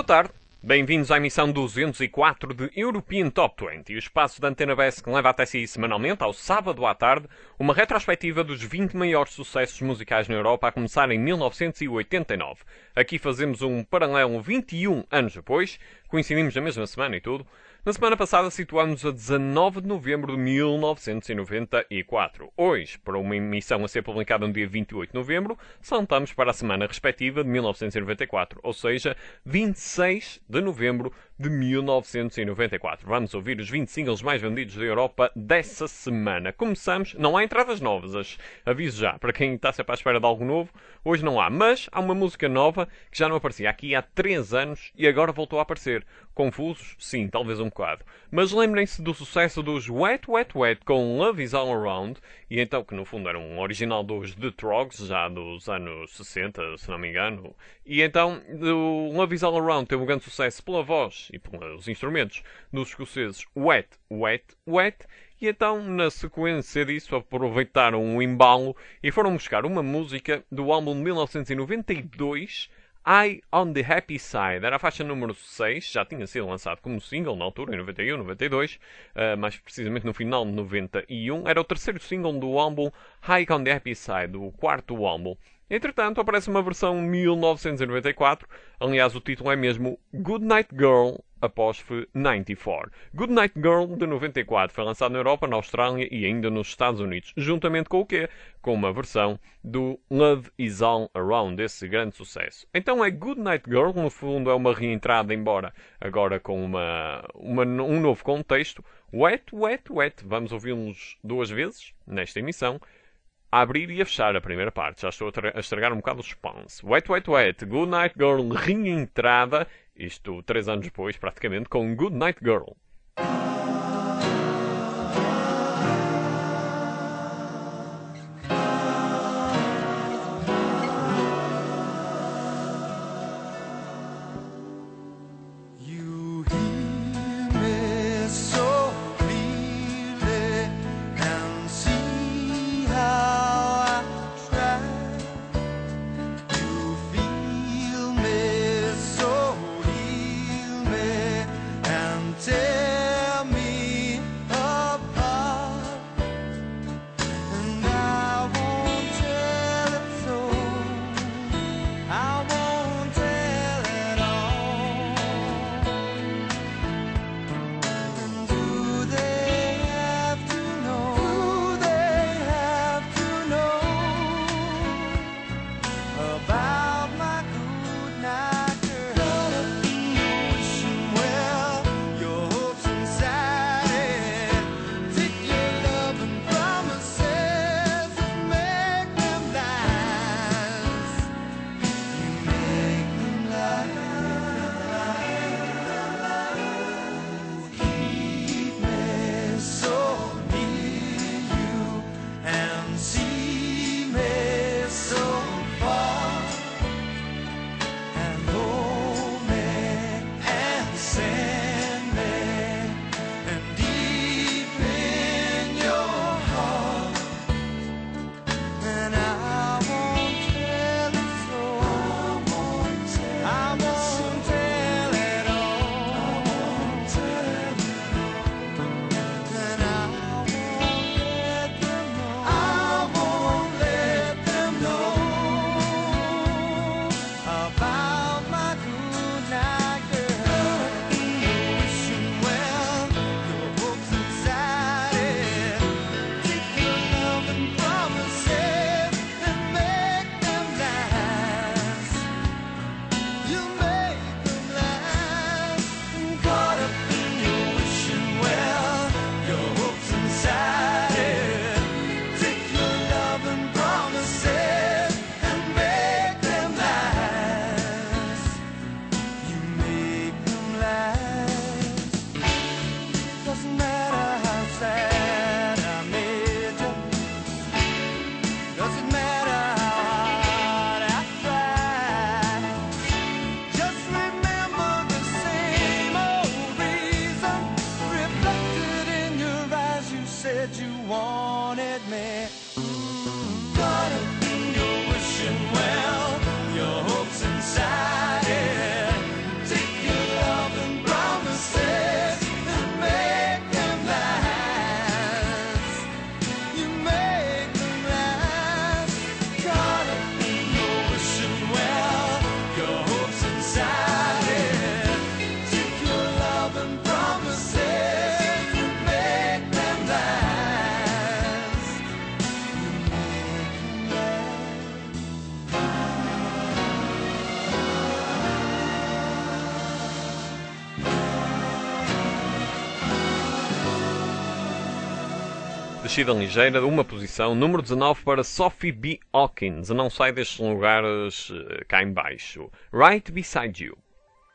Boa tarde, bem-vindos à emissão 204 de European Top 20, o espaço da Antena BS que leva até si semanalmente, ao sábado à tarde, uma retrospectiva dos 20 maiores sucessos musicais na Europa a começar em 1989. Aqui fazemos um paralelo 21 anos depois, coincidimos na mesma semana e tudo. Na semana passada situámos a 19 de novembro de 1994. Hoje, para uma emissão a ser publicada no dia 28 de novembro, saltamos para a semana respectiva de 1994, ou seja, 26 de novembro de 1994. Vamos ouvir os 20 singles mais vendidos da Europa dessa semana. Começamos, não há entradas novas, aviso já, para quem está sempre à espera de algo novo, hoje não há, mas há uma música nova que já não aparecia aqui há 3 anos e agora voltou a aparecer. Confusos? Sim, talvez um bocado. Mas lembrem-se do sucesso dos Wet Wet Wet com Love Is All Around, e então que no fundo era um original dos The Trogs, já dos anos 60, se não me engano. E então o Love Is All Around teve um grande sucesso pela voz e pelos instrumentos dos escoceses Wet Wet Wet. E então, na sequência disso, aproveitaram o embalo e foram buscar uma música do álbum de 1992, Eye on the Happy Side. Era a faixa número 6, já tinha sido lançado como single na altura, em 91, 92, mais precisamente no final de 91. Era o terceiro single do álbum Eye on the Happy Side, o quarto álbum. Entretanto, aparece uma versão 1994, aliás o título é mesmo Good Night Girl, apóstrofe 94. Good Night Girl de 94 foi lançado na Europa, na Austrália e ainda nos Estados Unidos, juntamente com o quê? Com uma versão do Love Is All Around, esse grande sucesso. Então é Good Night Girl, no fundo é uma reentrada, embora agora com um novo contexto. Wet, Wet, Wet, vamos ouvi-los 2 vezes nesta emissão. A abrir e a fechar a primeira parte. Já estou a estragar um bocado o suspense. Wet, Wet, Wet, Good Night Girl, reentrada. Isto 3 anos depois, praticamente, com Good Night Girl. Descida ligeira de uma posição, número 19 para Sophie B. Hawkins. Não sai destes lugares cá em baixo. Right Beside You.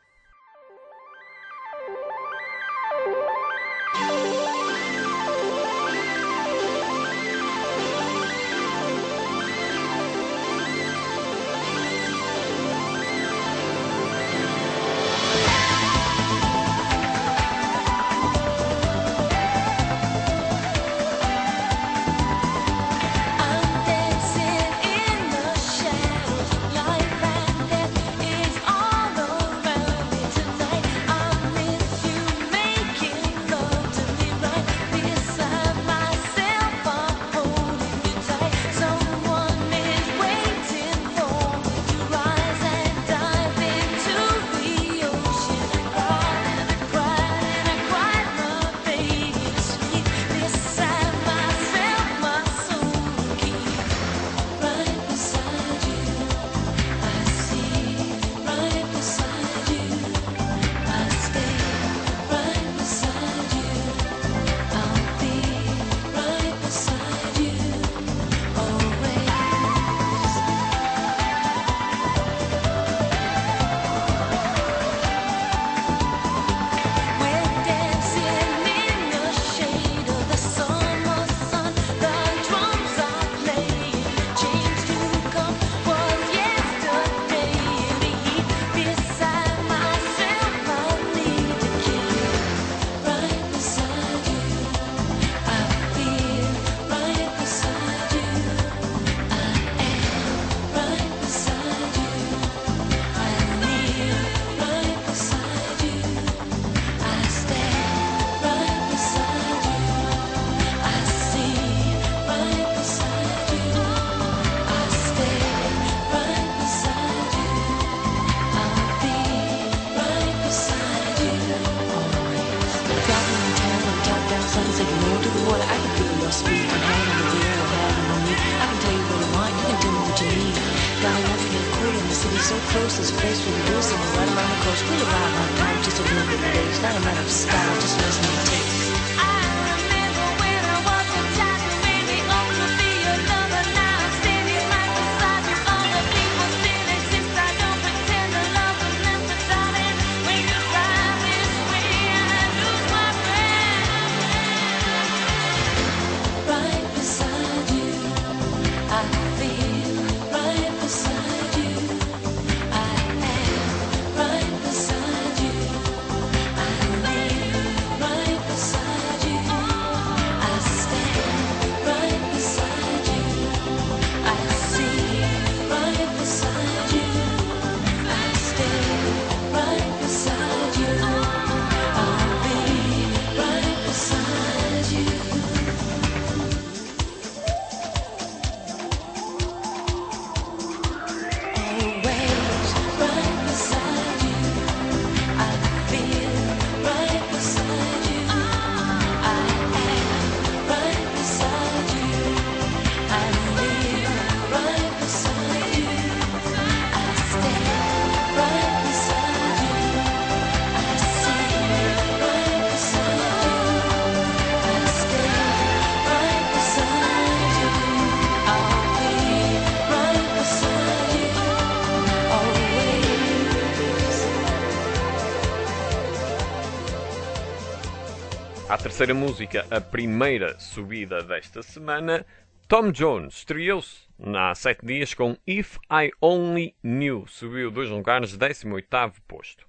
À terceira música, a primeira subida desta semana, Tom Jones estreou-se há 7 dias com If I Only Knew. Subiu 2 lugares, 18º posto.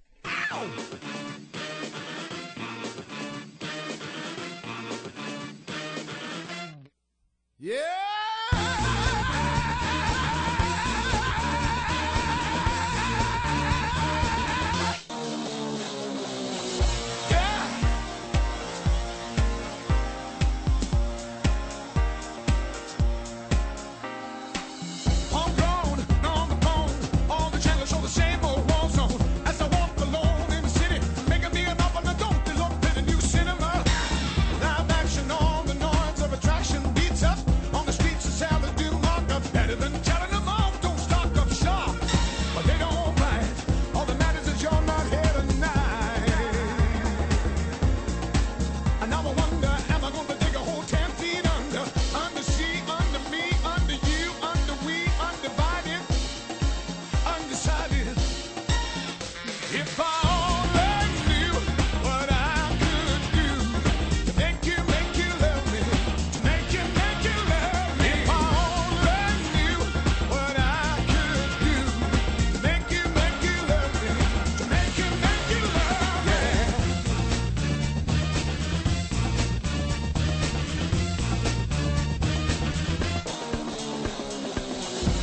Yeah! Making me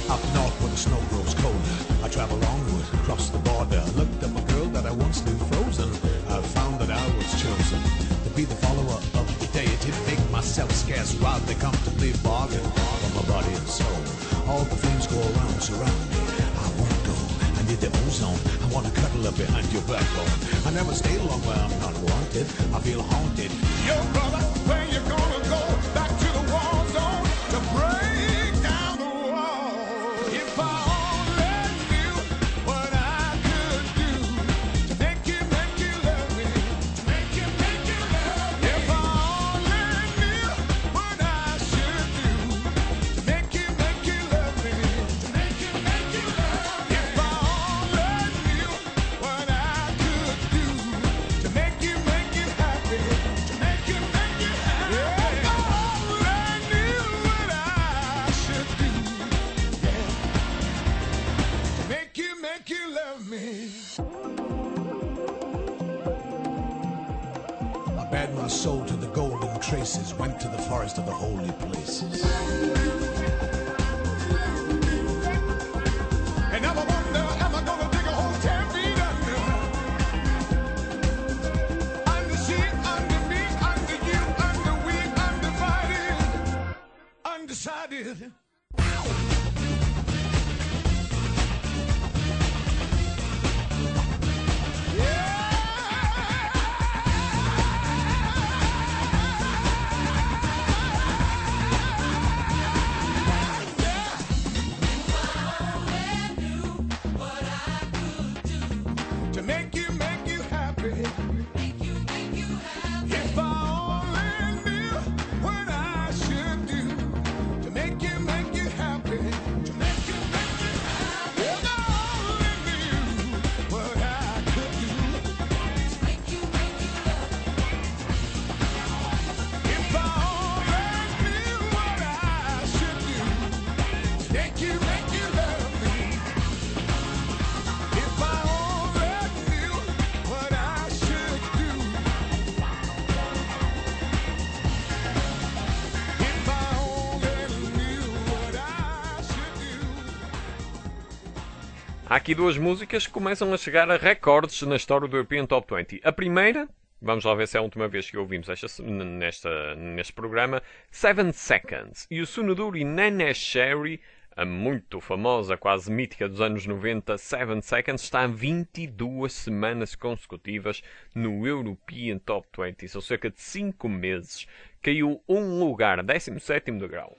Up north where the snow grows colder, I travel onward, across the border. Looked up a girl that I once knew frozen. I found that I was chosen to be the follower of the deity. Make myself scarce, rather comfortably bargain for my body and soul. All the things go around, surround me. I won't go. I need the ozone. I wanna cuddle up behind your backbone. I never stay long where I'm not wanted. I feel haunted. Yo, brother, where you gonna go? Back to the war zone to break down the wall. If I only knew what I could do to make you love me, to make you love me. If I only knew what I should do to make you love me, to make you love me. If I only knew what I could do to make you happy, to make you happy. If I only knew what I should do, yeah, to make you love me. I bared my soul to the golden traces, went to the forest of the holy places. And now I wonder, am I gonna dig a hole 10 feet under? Under she, under me, under you, under we, undivided, undecided. To make you happy. If I only knew what I should do to make you happy. To make you happy. If I only knew what I could do to make you love me. If I only knew what I should do to make you love me. If I only knew what I should do. If I only knew what I should do. Há aqui duas músicas que começam a chegar a recordes na história do European Top 20. A primeira, vamos lá ver se é a última vez que ouvimos neste programa, 7 Seconds. E o Sunuduri Nene Sherry, a muito famosa, quase mítica dos anos 90, 7 Seconds, está 22 semanas consecutivas no European Top 20. São cerca de 5 meses. Caiu um lugar, 17º degrau.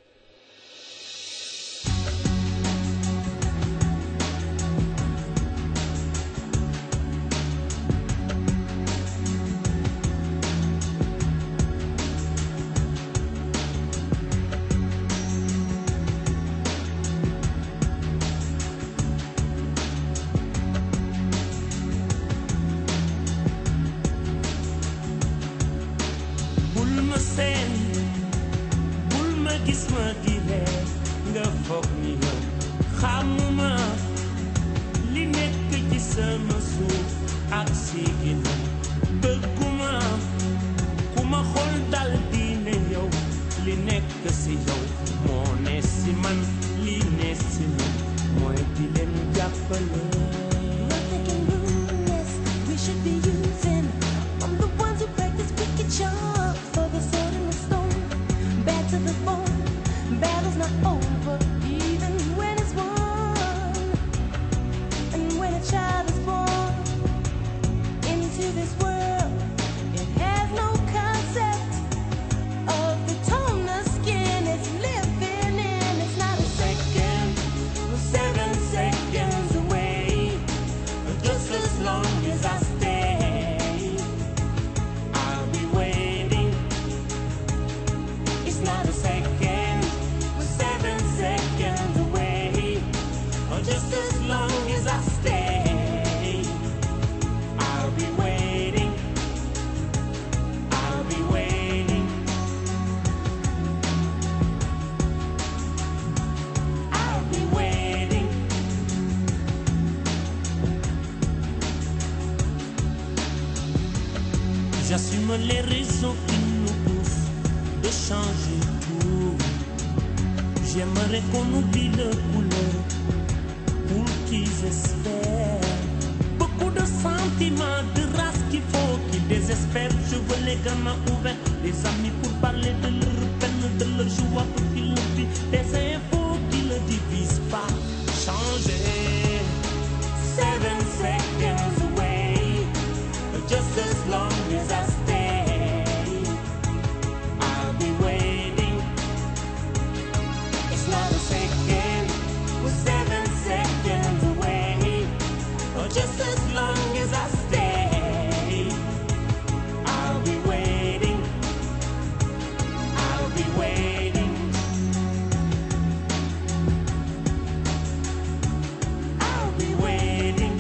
bul ma seen bul ma gis ma di reer nga foog ni yow xamuma li nekk ci sama suuf ak si ginnaaw bëgguma ku ma xool dal di ne yow li nekk si yow moo ne si man li ne si man mooy di leen jàppale. Nothing can ruin this. We should be using. I'm the ones who practice wicked charm for the sword and the stone. Back to the bone. Battle's not over, even when it's won. And when a child is born into this world, it has no concept of the tone the skin it's living in. It's not a second, 7 seconds away, just as long as I stay, I'll be waiting. It's not a second, 7 seconds away, just as long as I stay, I'll be waiting. I'll be waiting. I'll be waiting. J'assume les raisons qui nous poussent de changer tout. J'aimerais qu'on oublie le couleur pour qu'ils espèrent. Beaucoup de sentiments, de race qu'il faut qu'ils désespèrent. Je veux les gamins ouverts, des amis pour parler de leur peine, de leur joie pour qu'ils le vivent. Des infos qui ne divisent pas. Changer. 7 seconds away, just as long as I stay, I'll be waiting. It's not a second, we're 7 seconds away, just as long as I stay, I'll be waiting. I'll be waiting. I'll be waiting.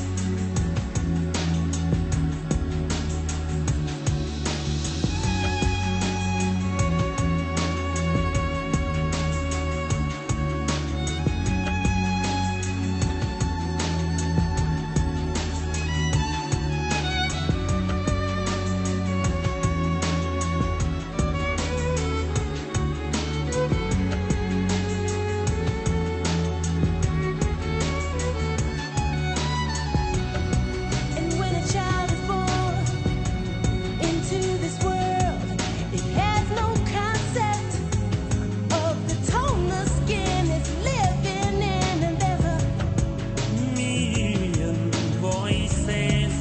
And when a child is born into this world, it has no concept of the tone the skin is living in, and there's a Million voices,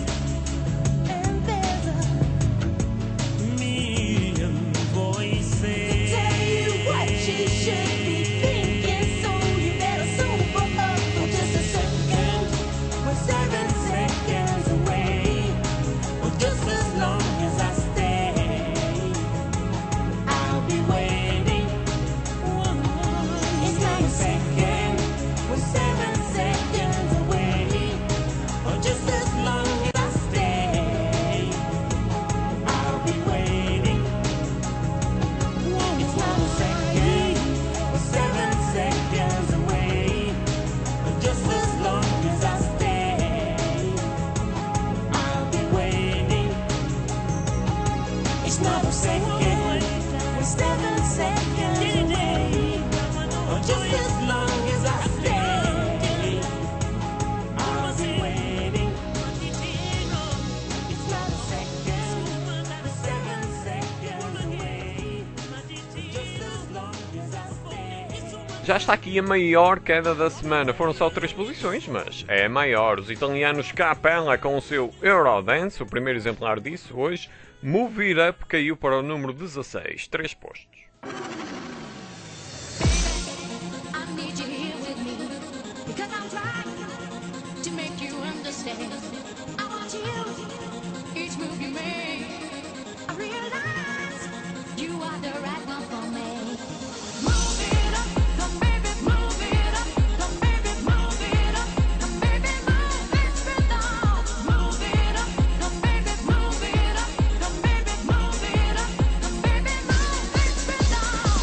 million voices. tell you what she should be thinking, so you better sober up for just a second. We're 7 seconds away, or just as long as I stay, I'll be waiting. It's not a second. We're 7 seconds away, or just as long as I stay, I'll be waiting. It's not a second. We're 7 seconds away, or just as long as I stay, I'll be waiting. It's not a second. We're 7 seconds away. Or just as long as I stay, I'll be waiting. It's not a second. We're 7 seconds away. Just as long as I stay. Já está aqui a maior queda da semana. Foram só 3 posições, mas é a maior. Os italianos Capella com o seu Eurodance, o primeiro exemplar disso hoje. Move It Up caiu para o número 16, 3 postos. I need you here with me because I'm trying to make you understand. I want you, each move you make. I realize you are the right one for me. Move it up, come baby, move it up, come baby, move it up, come baby, move it along. Move it up, come baby, move it up, come baby, move it up, come baby, move it along.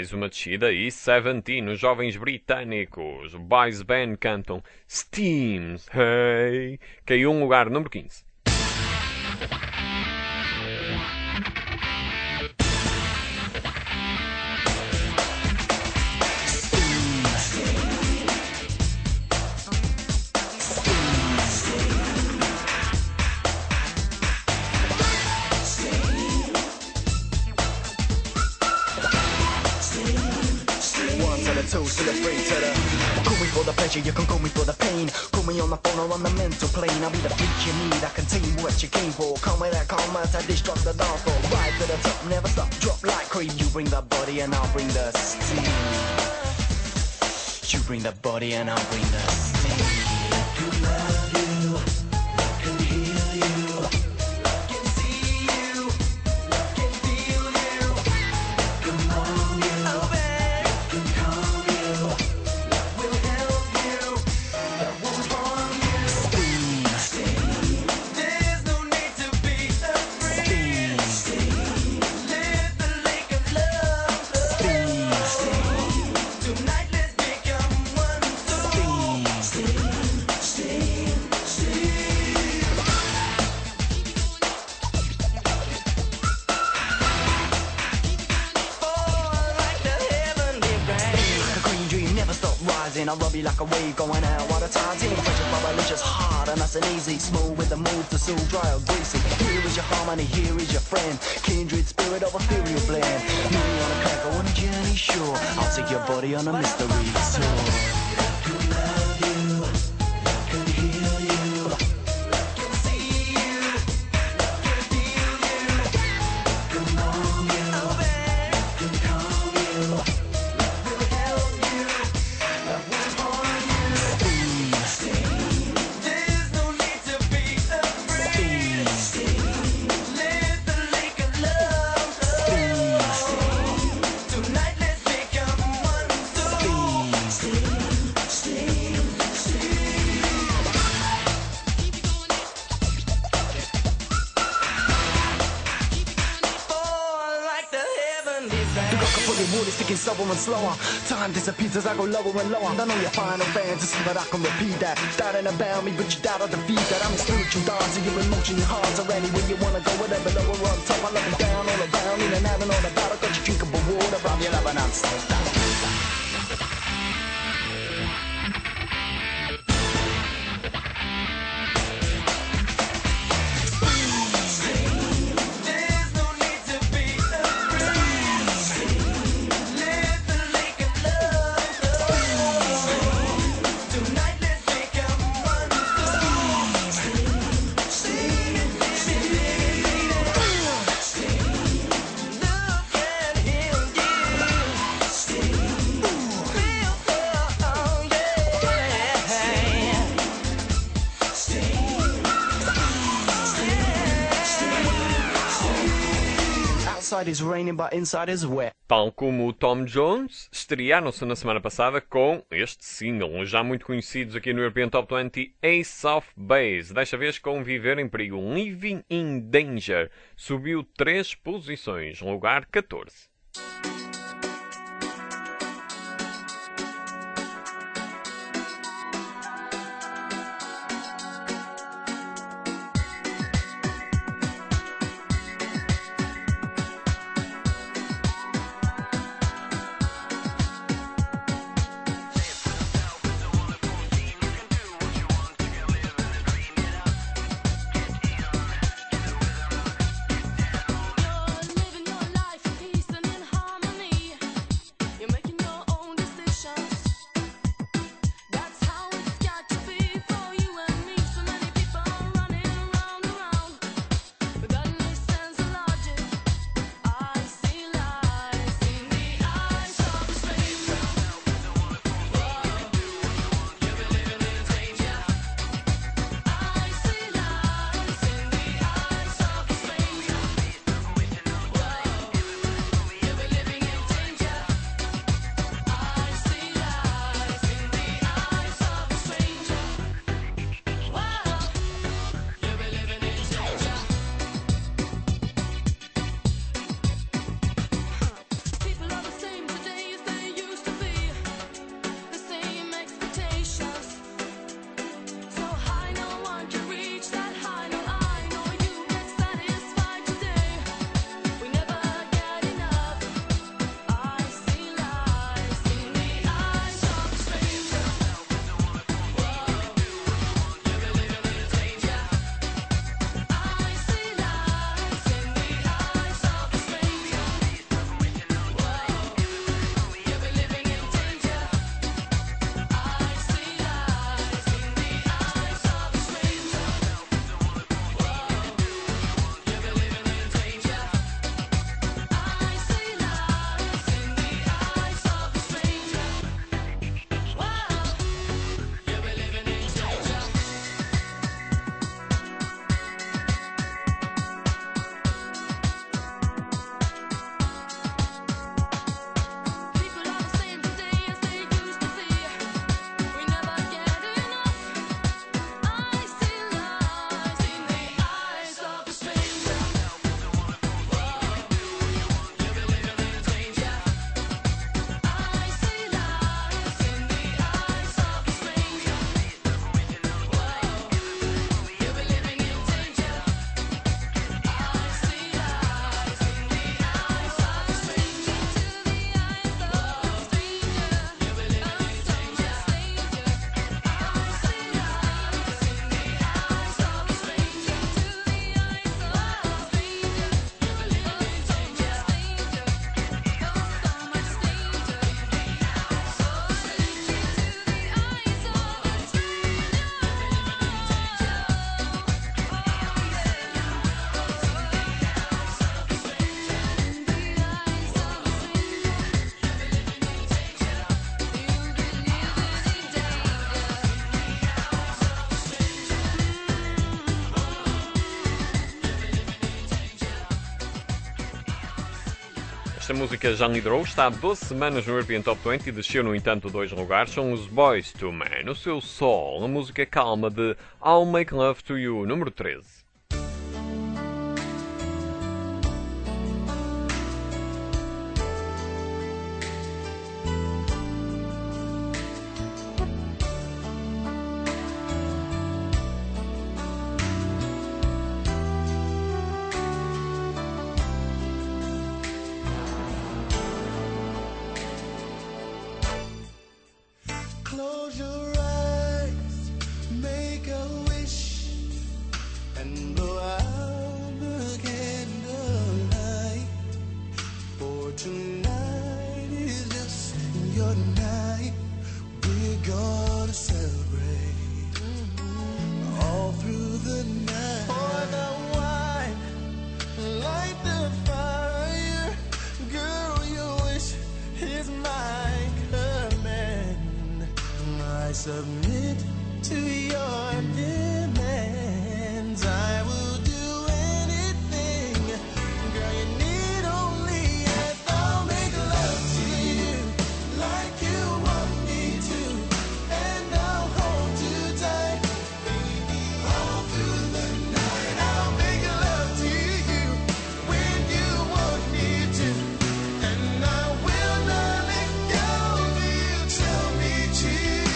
mais uma descida e Seventeen, os jovens britânicos. Boys Band cantam Steams, hey. Caiu um lugar, número 15. Two to the three to the. Call me for the pleasure, you can call me for the pain. Call me on the phone or on the mental plane. I'll be the freak you need, I can tell you what you came for. Come with that calm as I disrupt the dance floor. Right to the top, never stop, drop like cream. You bring the body and I'll bring the steam. You bring the body and I'll bring the steam. I can love you, I can heal you, I can see you, I can feel you. Come on, you. I'll rub you like a wave going out while the tide's in. Pressure for religious hard and nice and easy. Smooth with the move to soothe, dry or greasy. Here is your harmony, here is your friend. Kindred spirit of ethereal blend. Me on a crack, on a journey, sure. I'll take your body on a mystery tour. I can love you, I can heal you, I can see you, I can feel you. Come on, you, I can calm you, will help you. Sticking slower and slower. Time disappears as I go lower and lower. I know your final fantasy, but I can repeat that. Doubting about me, but you doubt I defeat that. I'm a spiritual dancer, your emotion, your heart's are anywhere you wanna go, whatever, lower or on top. I love you down, all around, in and out and all about. I got you drinkable water, I'm your love and I'm stop. Is raining, but inside is wet. Tal como o Tom Jones, estrearam-se na semana passada com este single, já muito conhecidos aqui no European Top 20, Ace of Base. Desta vez com Viver em Perigo, Living in Danger. Subiu 3 posições, lugar 14. Living your life in peace and in harmony. Esta música já liderou, está há 12 semanas no European Top 20 e desceu, no entanto, 2 lugares. São os Boyz II Men, o seu Sol, a música calma de I'll Make Love to You, número 13. Close your eyes, make a wish, and blow out the candlelight. For tonight is just your night. We're gonna celebrate all through the night. Pour the wine, light the fire. Girl, your wish is my command. I submit to your demands. I will do anything. Girl, you need only ask. I'll make love to you like you want me to, and I'll hold you tight, baby, all through the night. I'll make love to you when you want me to, and I will not let go till you tell me to.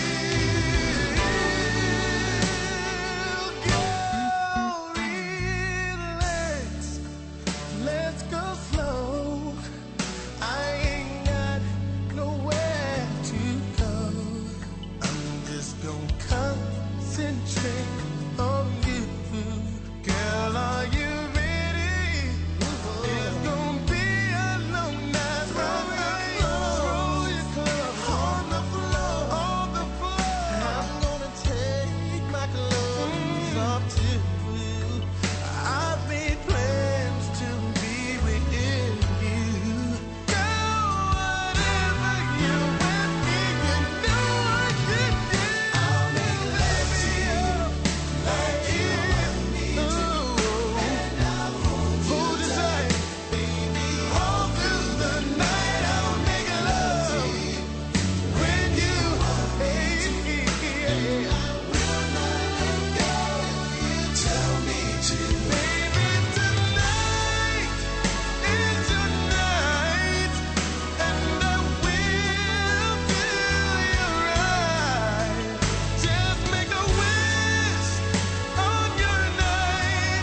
Let's go slow. I ain't got nowhere to go. I'm just gonna concentrate on you. Girl, are you ready? It's gonna be a long night. Roll your clothes on the floor. I'm gonna take my clothes off too. I've made plans to be with you. Girl, whatever you want me, you know I can do. I'll make love to you like you want me to, and I'll hold you tight, baby, all through the night. I'll make love to you when you want me to, and I will not let go. You tell me to, baby, tonight is your night, and I will do you right. Just make a wish on your night.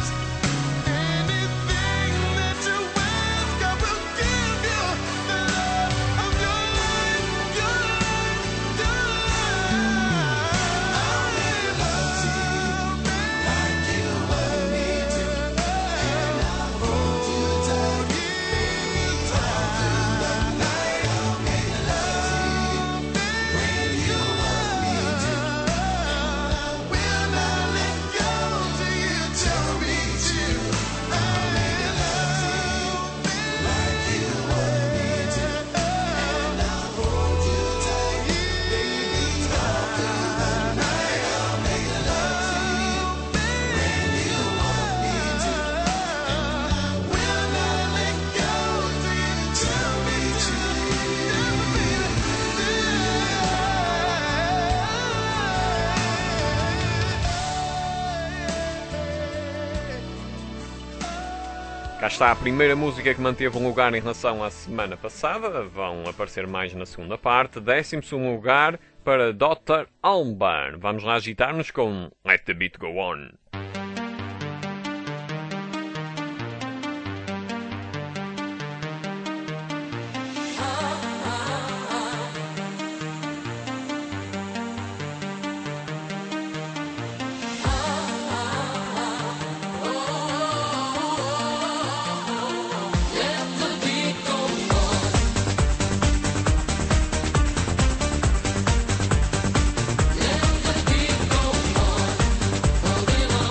Anything that you ask, I will give you the love of your life, your life, your life. I'll make love to you like you want me to, and I'll hold you tight, baby, all through the night. I'll make love to you when you want me to, and I will not let go till you tell me to. I'll make love like you want me to, and I'll hold you tight, baby, all through the night. I'll make love when you want me to, and I will not let go till you tell me to. Cá está a primeira música que manteve um lugar em relação à semana passada. Vão aparecer mais na segunda parte. 12º lugar para Dr. Alban. Vamos lá agitar-nos com Let the Beat Go On. Let the beat go on.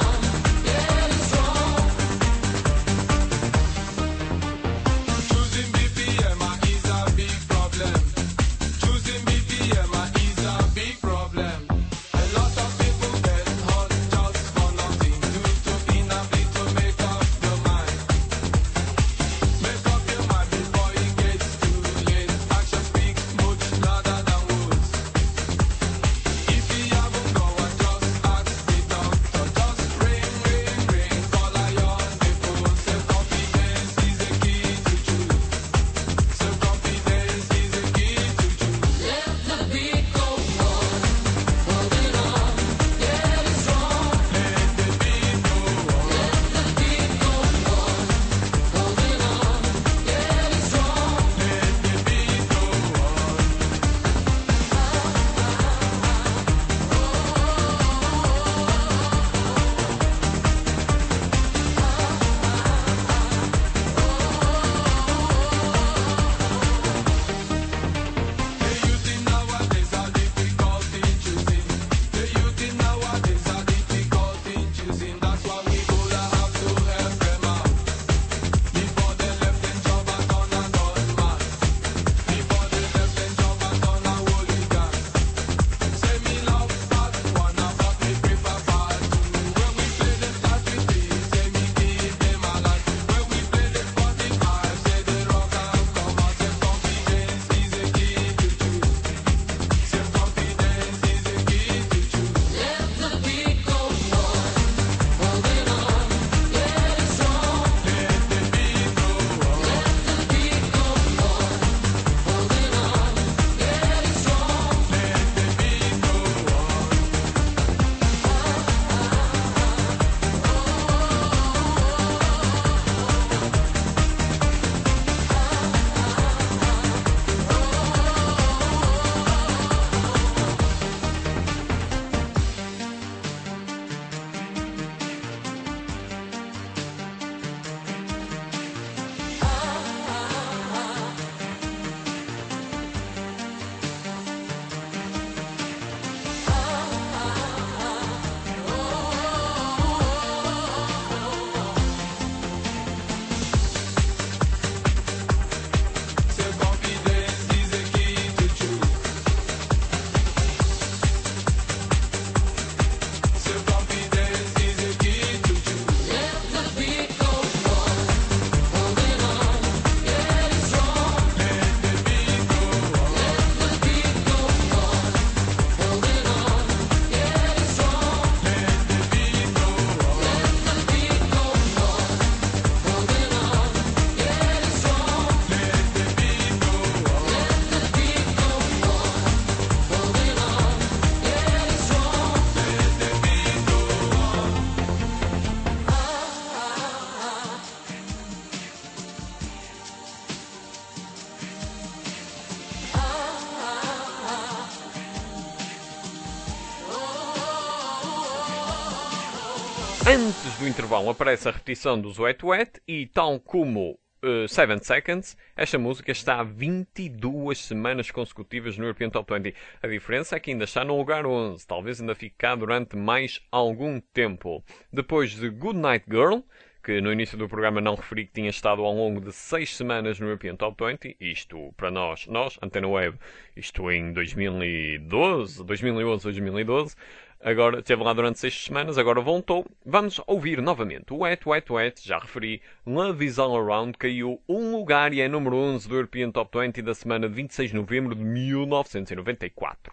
Antes do intervalo aparece a repetição dos Wet Wet e, tal como 7 Seconds, esta música está há 22 semanas consecutivas no European Top 20. A diferença é que ainda está no lugar 11, talvez ainda fique cá durante mais algum tempo. Depois de Good Night Girl, que no início do programa não referi que tinha estado ao longo de 6 semanas no European Top 20, isto para nós, Antena Web, isto em 2011, 2012, agora esteve lá durante 6 semanas, agora voltou. Vamos ouvir novamente o Wet, Wet, Wet, já referi. Love is All Around caiu um lugar e é número 11 do European Top 20 da semana de 26 de novembro de 1994.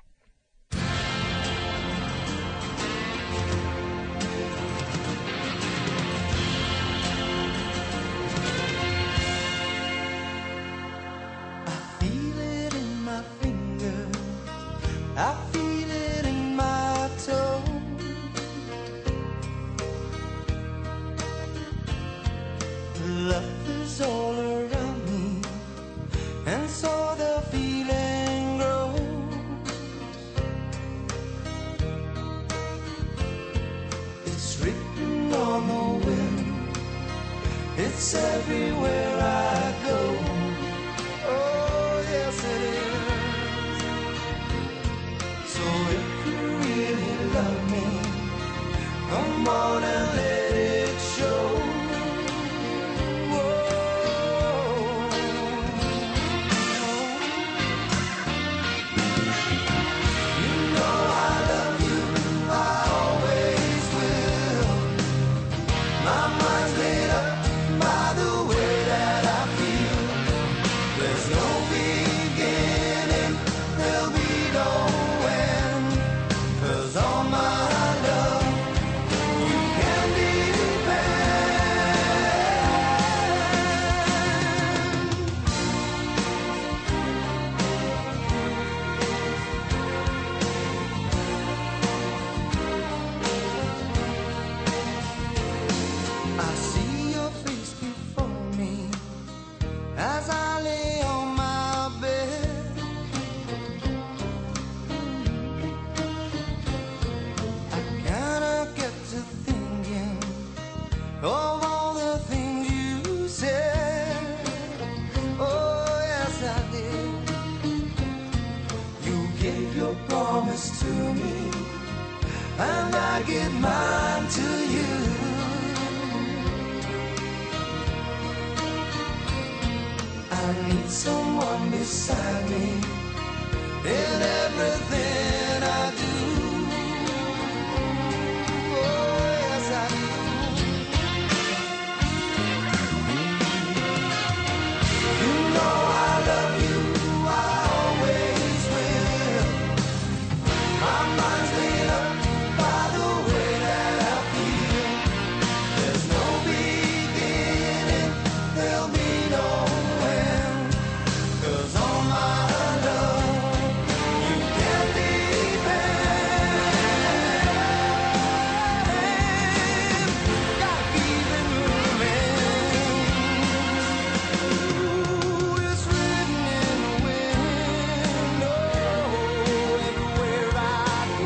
Feel it in my finger, I feel it in my toe. Love is all around me, and so the feeling grows. It's written on the wind, it's everywhere I go. Oh, yes it is. So if you really love me, come on and let it show. You know I love you, I always will. My mind's made up by the way that I feel. There's no beginning, there'll be no end. 'Cause all my love, you can depend. I see your face before me as I lay on my bed. I kinda get to thinking of all the things you said. Oh, yes, I did. You gave your promise to me, and I give mine to you. I need someone beside me in everything I do. Oh, yes, I do. You know I love you, I always will. My mind's made up by the way that I feel. There's no beginning, there'll be no end. 'Cause all my love, you can depend. Gotta keep it moving. Ooh, it's written in the wind. Oh, everywhere I go.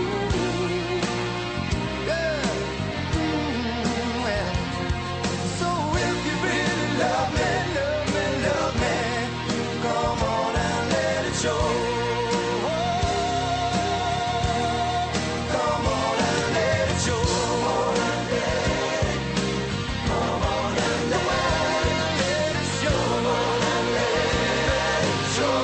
Yeah. Yeah. So if you really love me, love me, love me, come on and let it show. Come on and let it show. Come on and let it show. Come on and let it show.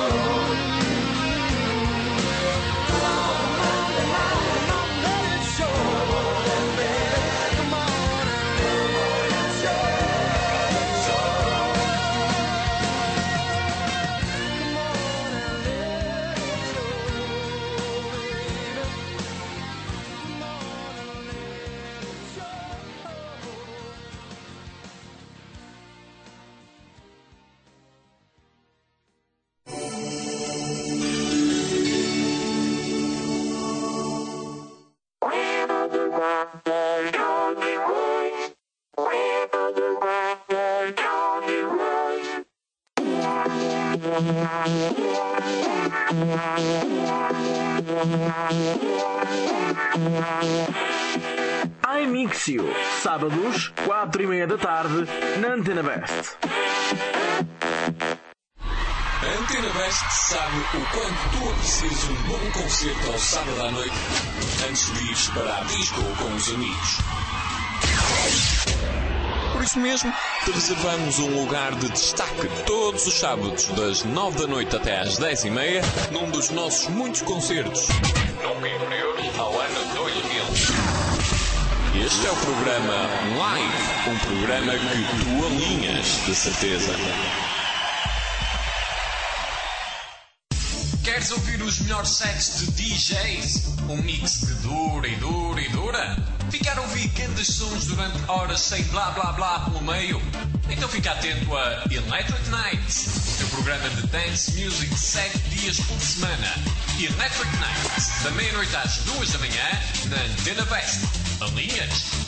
Come on and let it show. Come on and let it show. iMixio, sábados, 4:30 da tarde, na Antena Best. A Antena Best sabe o quanto tu aprecias um bom concerto ao sábado à noite antes de ires para a disco com os amigos. Por isso mesmo, te reservamos um lugar de destaque todos os sábados, das 9 da noite até às 10:30, num dos nossos muitos concertos, no Pioneiro ao ano 2000. Este é o programa Live, um programa que tu alinhas, de certeza. Queres ouvir os melhores sets de DJs? Um mix que dura e dura e dura? Ficar a ouvir grandes sons durante horas sem blá blá blá pelo meio? Então fica atento a Electric Nights, o teu programa de dance music 7 dias por semana. Electric Nights, da meia-noite às 2 da manhã, na Antena Best. Alinhas?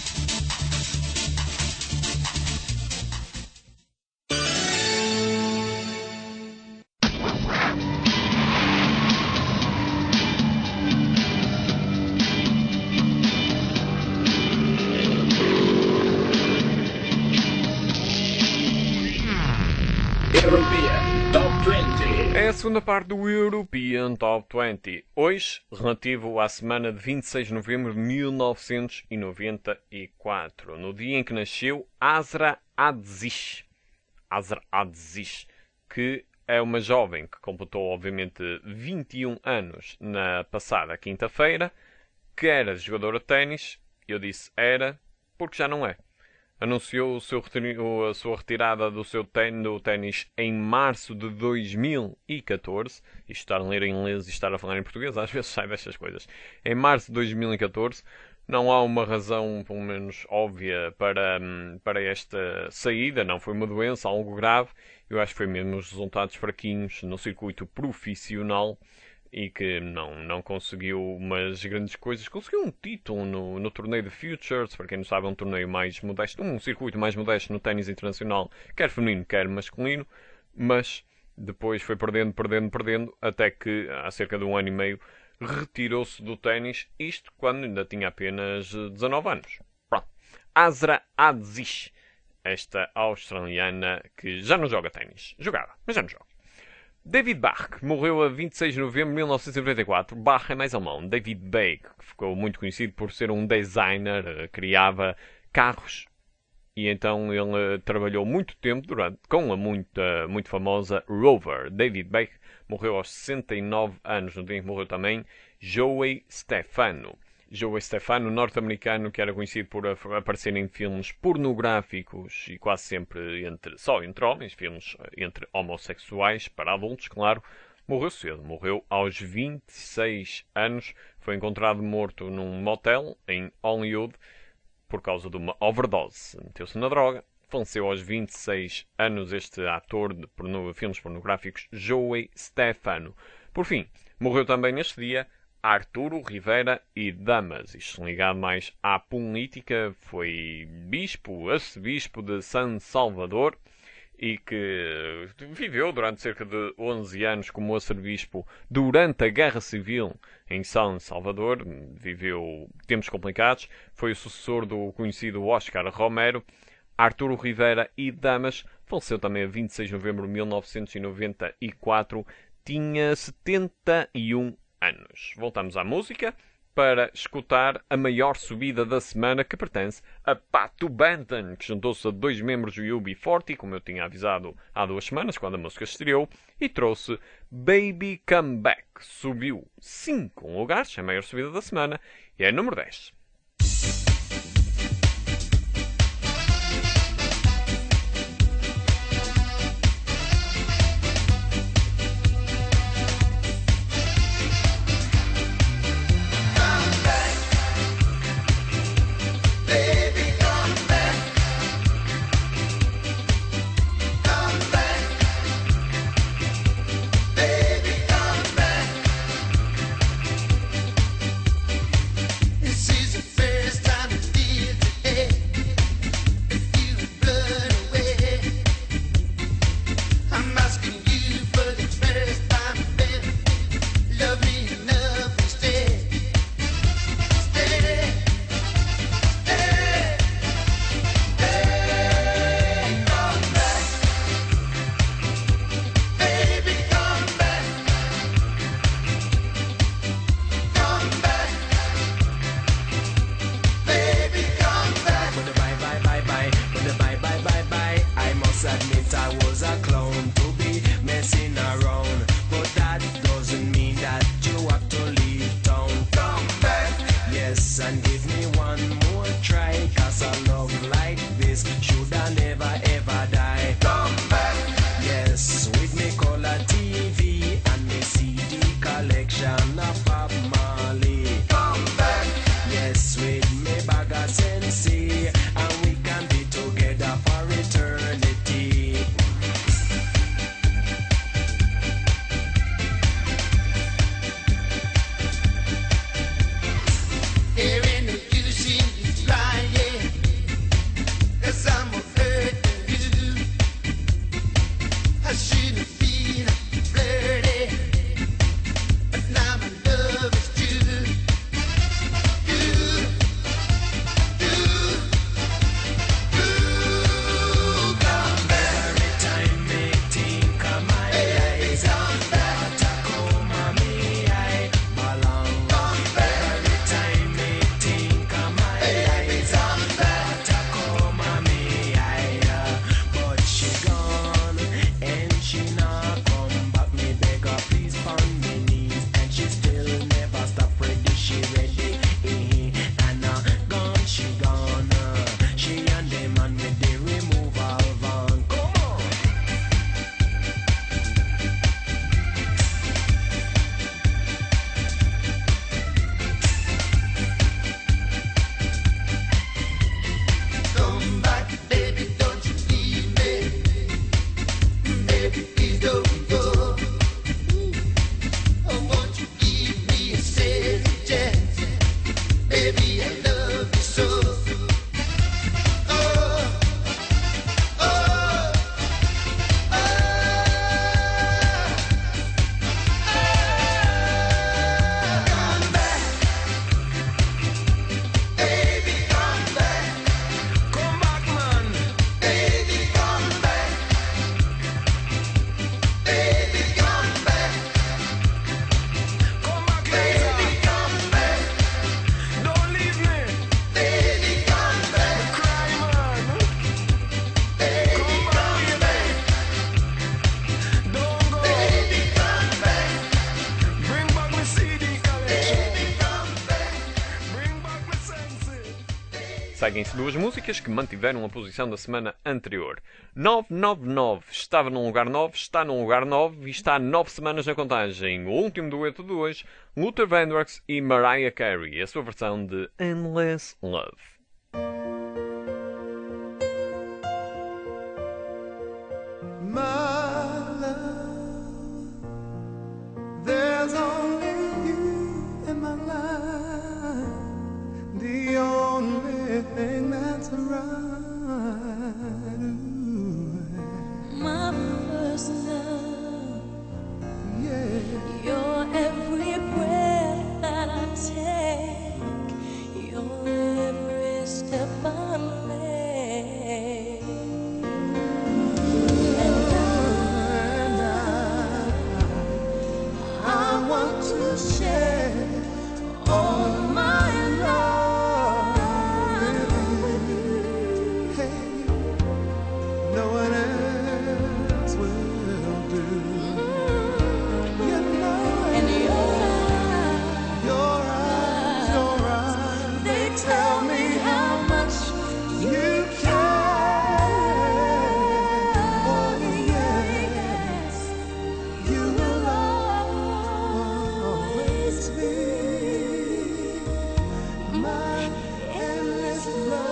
É a segunda parte do European Top 20. Hoje, relativo à semana de 26 de novembro de 1994, no dia em que nasceu Azra Adziz. Azra Adziz, que é uma jovem que completou, obviamente, 21 anos na passada quinta-feira, que era jogadora de ténis. Eu disse era, porque já não é. Anunciou a sua retirada do ténis em março de 2014. Isto estar a ler em inglês e estar a falar em português, às vezes sai destas coisas. Em março de 2014. Não há uma razão, pelo menos óbvia, para esta saída. Não foi uma doença, algo grave. Eu acho que foi mesmo os resultados fraquinhos no circuito profissional e que não conseguiu umas grandes coisas. Conseguiu um título no torneio de Futures, para quem não sabe, é um torneio mais modesto, um circuito mais modesto no ténis internacional, quer feminino, quer masculino, mas depois foi perdendo, até que há cerca de um ano e meio retirou-se do ténis, isto quando ainda tinha apenas 19 anos. Pronto. Azra Adziz, esta australiana que já não joga ténis. Jogava, mas já não joga. David Bach morreu a 26 de novembro de 1994. Bach é mais alemão. David Bach, que ficou muito conhecido por ser um designer, criava carros. E então ele trabalhou muito tempo com a muito famosa Rover. David Bach morreu aos 69 anos. No dia em que morreu também Joey Stefano. Joey Stefano, norte-americano, que era conhecido por aparecer em filmes pornográficos e quase sempre só entre homens, filmes entre homossexuais, para adultos, claro. Morreu cedo, morreu aos 26 anos. Foi encontrado morto num motel em Hollywood por causa de uma overdose. Meteu-se na droga. Faleceu aos 26 anos este ator de filmes pornográficos, Joey Stefano. Por fim, morreu também neste dia Arturo Rivera e Damas. Isto ligado mais à política. Foi arcebispo de San Salvador e que viveu durante cerca de 11 anos como arcebispo durante a Guerra Civil em San Salvador. Viveu tempos complicados. Foi o sucessor do conhecido Oscar Romero. Arturo Rivera e Damas faleceu também a 26 de novembro de 1994. Tinha 71 anos. Voltamos à música para escutar a maior subida da semana, que pertence a Pato Banton, que juntou-se a 2 membros do UB40, como eu tinha avisado há 2 semanas, quando a música estreou, e trouxe Baby Come Back. Subiu 5 lugares, a maior subida da semana, e é número 10. It's easy. Seguem-se duas músicas que mantiveram a posição da semana anterior. 999 estava num lugar 9, está num lugar 9 e está 9 semanas na contagem. O último dueto de hoje, Luther Vandross e Mariah Carey, a sua versão de Endless Love. My love, there's only you in my life, the only thing that's right. My first love, Yeah, your every breath that I take, your every step I make. And I want to share all my love with you. hey, no one else will do. You know And it. your Your eyes, they tell me how much you care. Oh, yes, you will always be my endless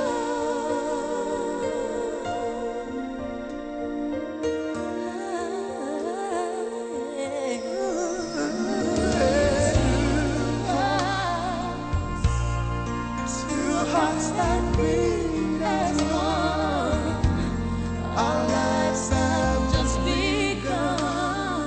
Two hearts that beat as one. Our lives have just begun,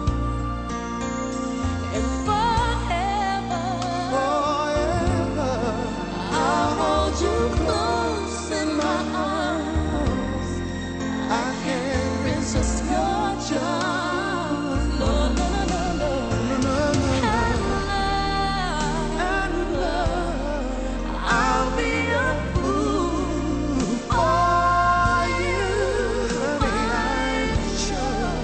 and forever forever. I'll hold you close in my arms. I can't resist your charms. No, no, no, no, no. And love, I'll be a fool for you. I'm sure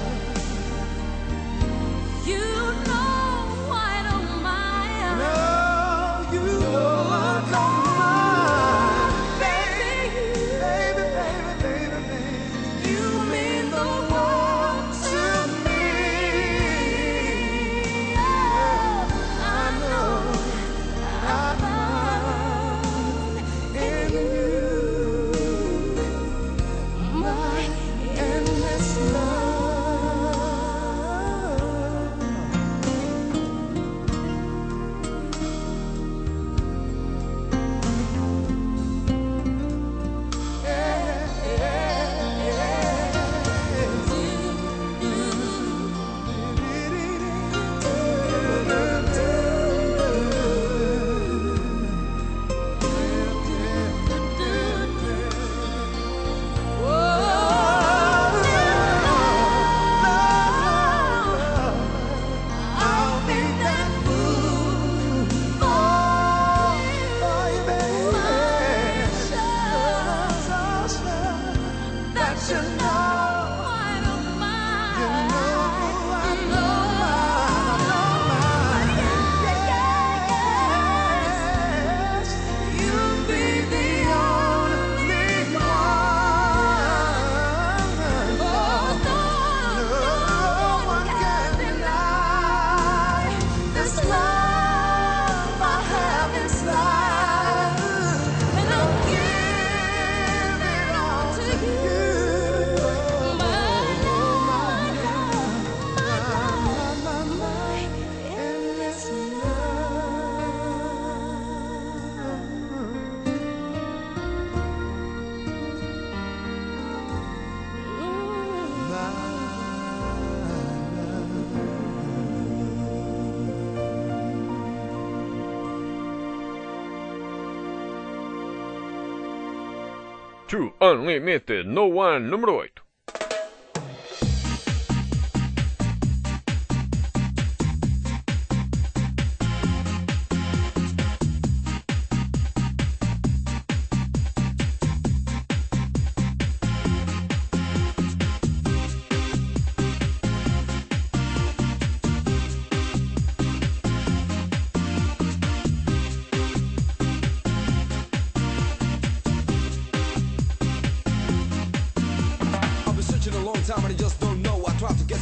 you know I don't mind. No, you don't mind, baby, baby, baby, baby. You mean the world to me. I know I found in you my endless I'll be that fool for you, baby. So sure that you know I don't mind. You know I don't mind. Yes, you'll be the only one. No one can deny this love I have inside, and I'll give it all to you. My love, my endless To Unlimited, No One, número 8.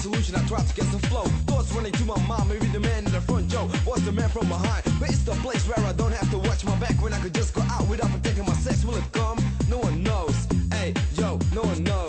solution, I tried to get some flow. Thoughts running to my mind, maybe the man in the front, Joe was the man from behind. But it's the place where I don't have to watch my back, when I could just go out without protecting my sex. Will it come? No one knows. Hey, yo, no one knows.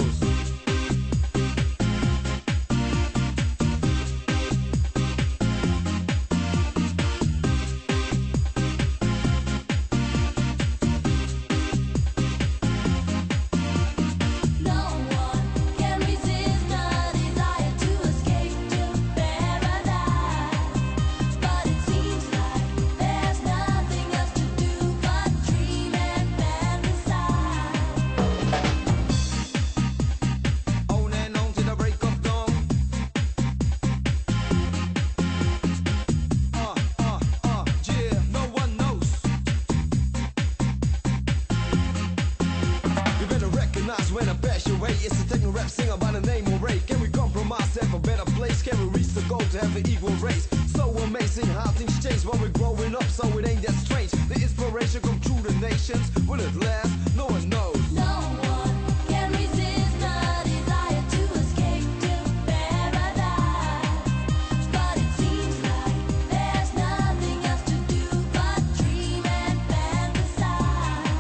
When I bash your way, it's a techno rap singer by the name of Ray. Can we compromise, have a better place? Can we reach the goal to have an equal race? So amazing how things change when we're growing up, so it ain't that strange. The inspiration come through the nations. Will it last? No one knows. No one can resist the desire to escape to paradise. But it seems like there's nothing else to do but dream and fantasize.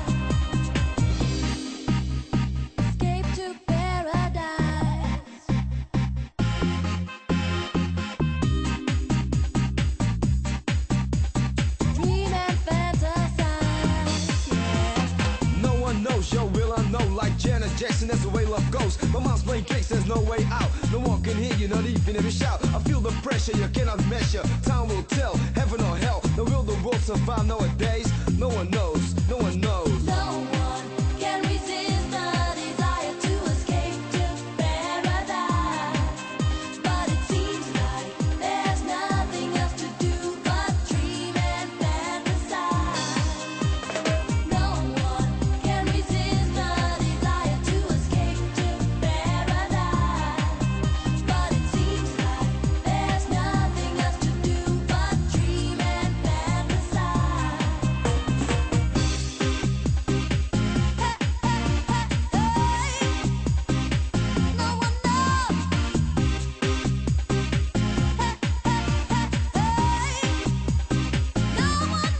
Escape to paradise. Dream and fantasize, yeah. No one knows, yo, will I know? Like Janet Jackson, that's the way love goes. My mom's playing tricks, there's no way out. No one can hear you, not even if you shout. I feel the pressure you cannot measure. Time will tell, heaven or hell. Now will the world survive nowadays? No one knows, no one knows. No one can resist the desire to escape to paradise. But it seems like there's nothing else to do but dream and fantasize. No one can resist the desire to escape to paradise. But it seems like there's nothing else to do but dream and fantasize. No one knows. No one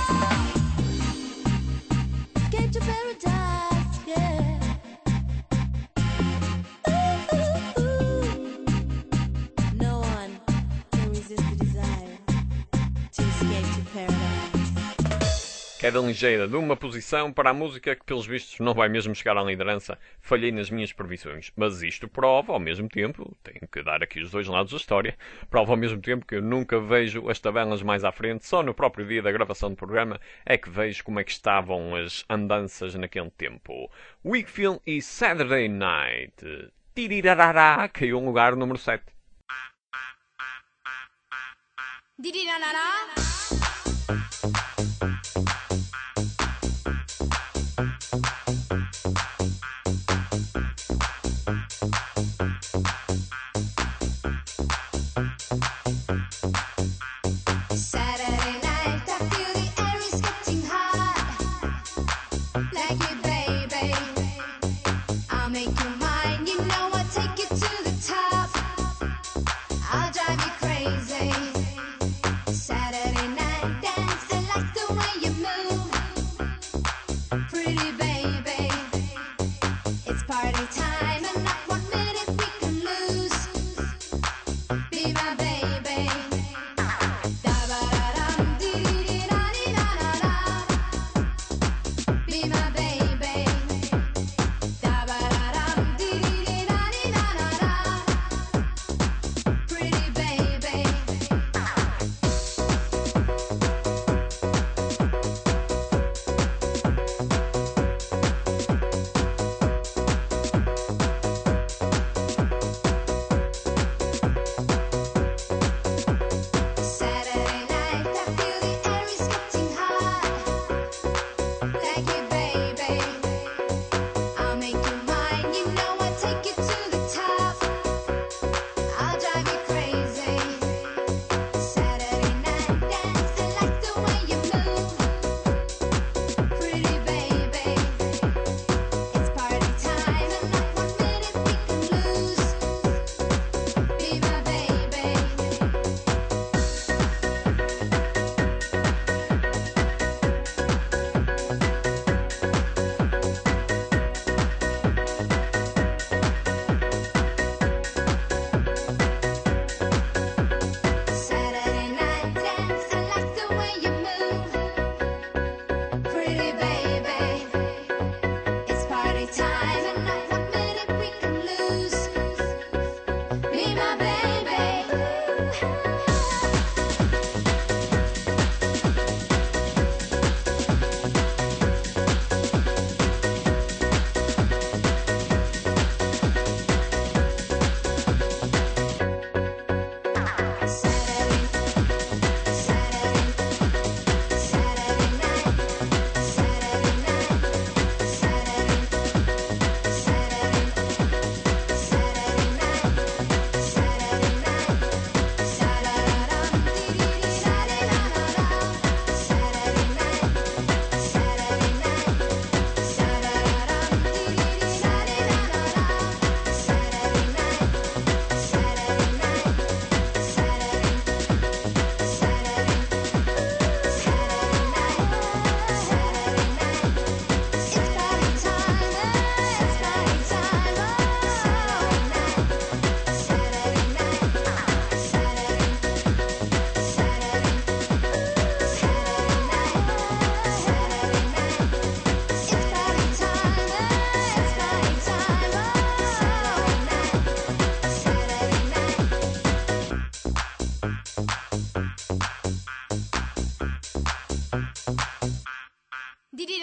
knows. Escape to paradise, yeah. No one can resist the desire to escape to paradise. Queda ligeira de uma posição para a música que, pelos vistos, não vai mesmo chegar à liderança. Falhei nas minhas previsões. Mas isto prova, ao mesmo tempo, tenho que dar aqui os dois lados da história, prova ao mesmo tempo que eu nunca vejo as tabelas mais à frente. Só no próprio dia da gravação do programa é que vejo como é que estavam as andanças naquele tempo. Wakefield e Saturday Night. Tirirarará, caiu um lugar número 7. Dirirarará. Saturday night, I feel the air is getting hot. Like me, baby. I'll make you mine, you know I'll take you to the top. I'll drive you crazy. Saturday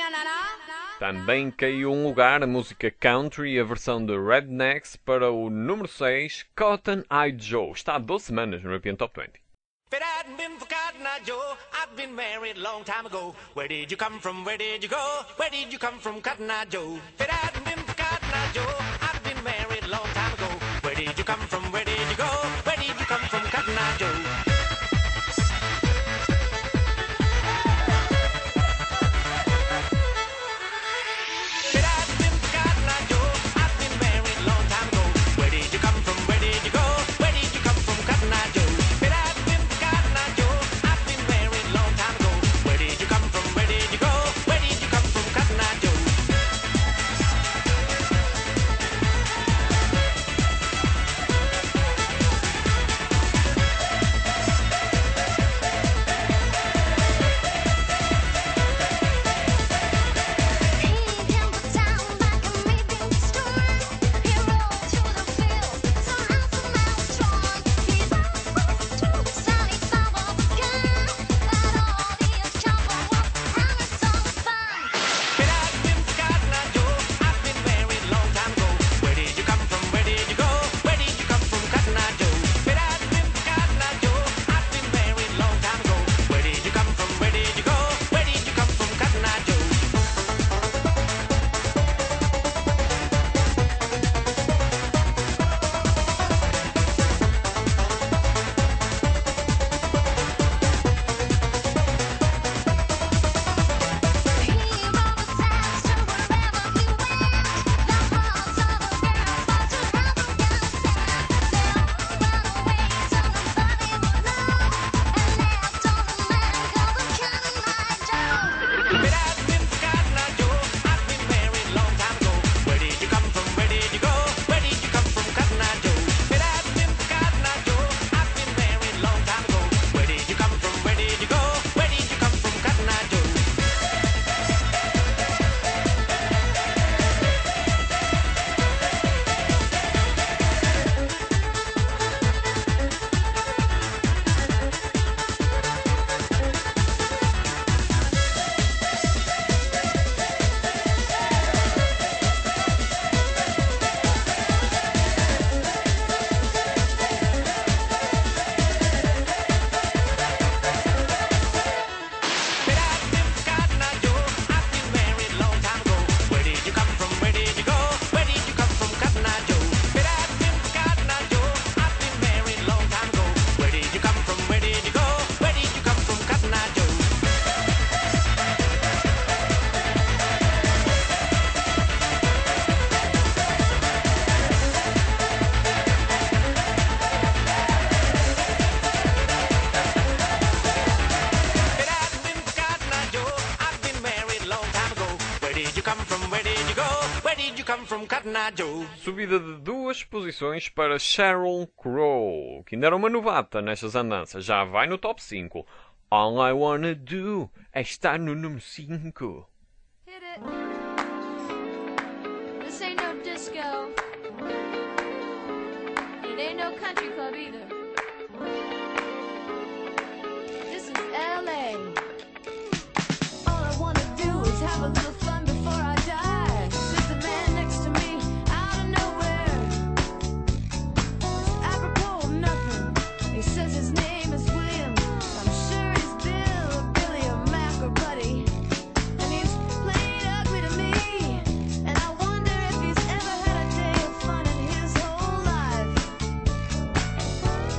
Também caiu um lugar a música country e a versão de Rednecks para o número 6, Cotton Eye Joe. Está há 12 semanas no European Top 20. If it hadn't been for Cotton Eye Joe, I'd been married a long time ago. Where did you come from? Where did you go? Where did you come from, Cotton Eye Joe? If it hadn't been for Cotton Eye Joe, I'd been married a long time ago. Where did you come from? Where did you go? Where did you come from, Cotton Eye Joe? Subida de 2 posições para Sheryl Crow, que ainda era uma novata nestas andanças. Já vai no top 5. All I Wanna Do é estar no número 5. Hit it. This ain't no disco. It ain't no country club either. This is LA. All I wanna do is have a little fun before I die. There's a man next to me out of nowhere. Apropos of nothing. He says his name is William. I'm sure he's Bill or Billy or Mac or Buddy. And he's played ugly to me. And I wonder if he's ever had a day of fun in his whole life.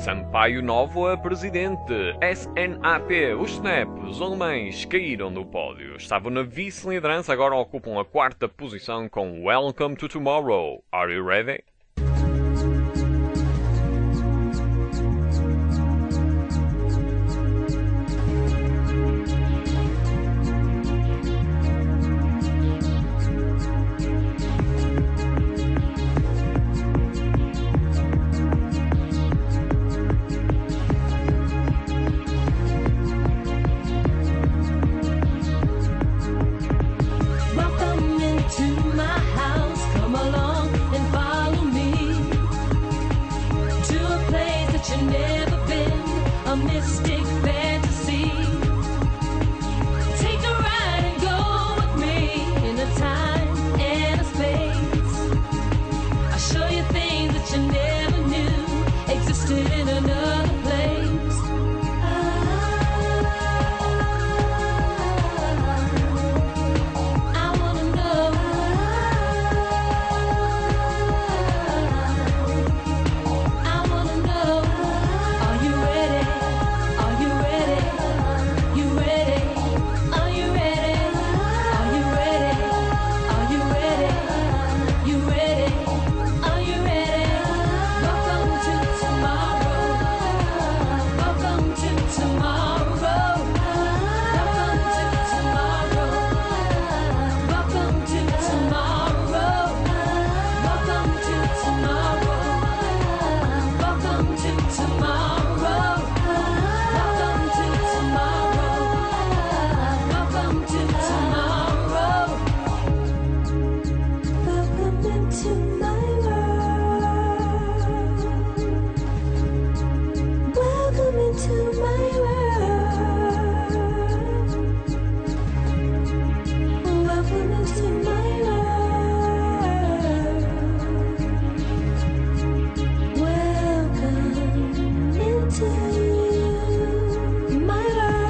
Sampaio Novo a presidente. SNAP, os Snap, os alemães caíram do pódio. Estavam na vice-liderança, agora ocupam a 4ª posição com Welcome to Tomorrow. Are you ready? Welcome into my house. Come along and follow me to a place that you've never been, a mystic fantasy. Take a ride and go with me in a time and a space. I'll show you things that you never knew existed in another place. I wanna know. I wanna know. Are you ready? Are you ready? You ready? Are you ready? Are you ready? Are you ready? You ready? Are you ready? Welcome to tomorrow. Welcome to tomorrow. Welcome to tomorrow. Welcome to tomorrow. Welcome to tomorrow. Welcome to tomorrow. Welcome to tomorrow. Welcome to tomorrow. Welcome into my world. Welcome into my world. Welcome into my world. Welcome into my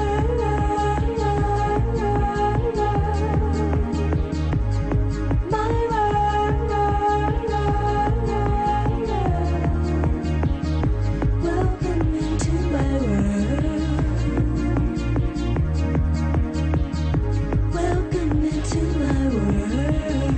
Welcome into my world. Welcome into my world.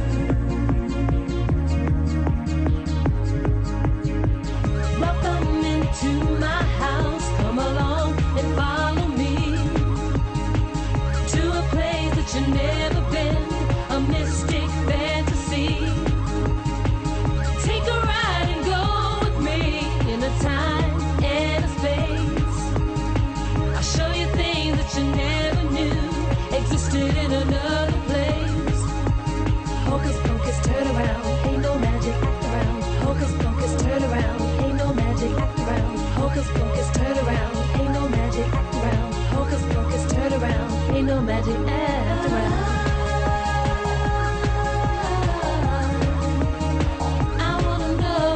Welcome into my house. Come along and follow me to a place that you've never been, a mystic fantasy. Take a ride and go with me in a time and a space. I'll show you things that you never knew existed in another place. Hocus pocus, turn around, ain't no magic, act around. Hocus pocus, turn around, ain't no magic, act around. Hocus pocus, turn around, ain't no magic, act around. Hocus pocus, turn around, ain't no magic, act around. I wanna know.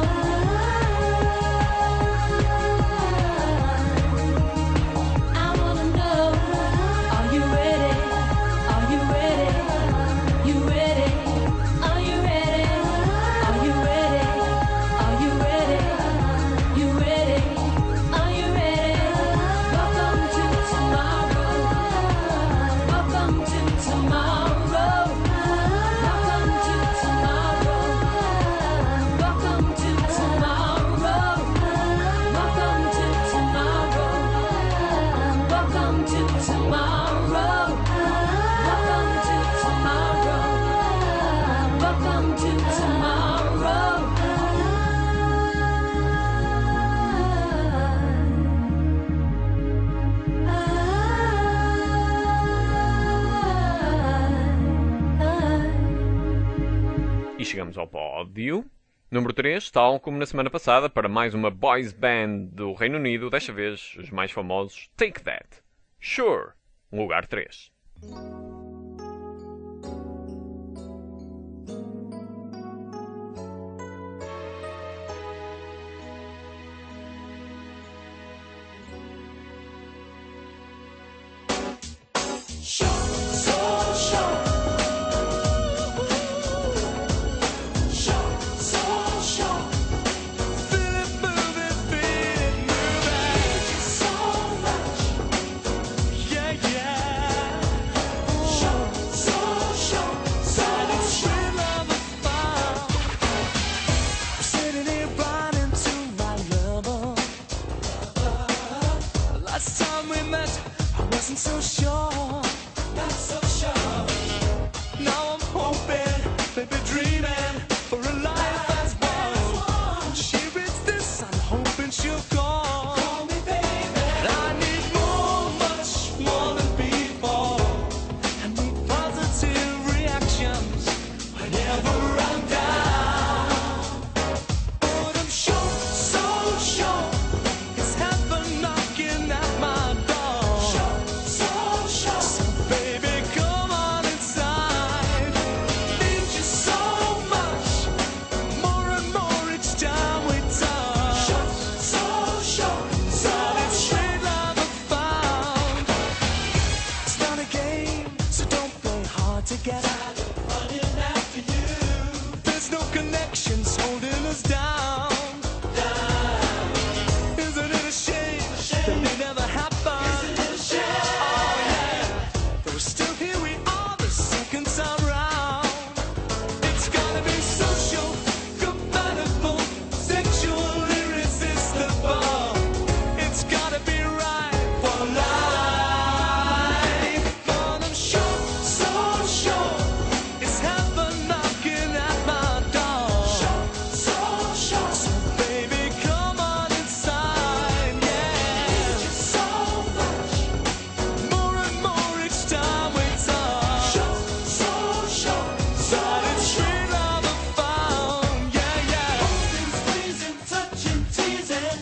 I wanna know. Are you ready? Are you ready? You ready? Are you ready? Are you ready? Are you ready? You ready? Are you ready? Welcome to tomorrow. Welcome to tomorrow. Welcome to tomorrow. Welcome to tomorrow. Welcome to tomorrow. Welcome to tomorrow. Welcome to tomorrow. Welcome to tomorrow. E chegamos ao pódio. Número 3, tal como na semana passada, para mais uma boys band do Reino Unido, desta vez os mais famosos Take That. Sure, lugar 3. Feel it moving, feel it moving. together. There's no connections holding us down. Isn't it a shame that it never happened? Oh yeah, but we're still here. We are the second time round. It's gotta be social, compatible, sexual, irresistible. It's gotta be right for life. But I'm sure, so sure, it's heaven knocking at my door. So baby, come on inside, yeah. Need you so much, more and more each time we talk. So solid sweet love I found, yeah. Holding, squeezing, touching, teasing,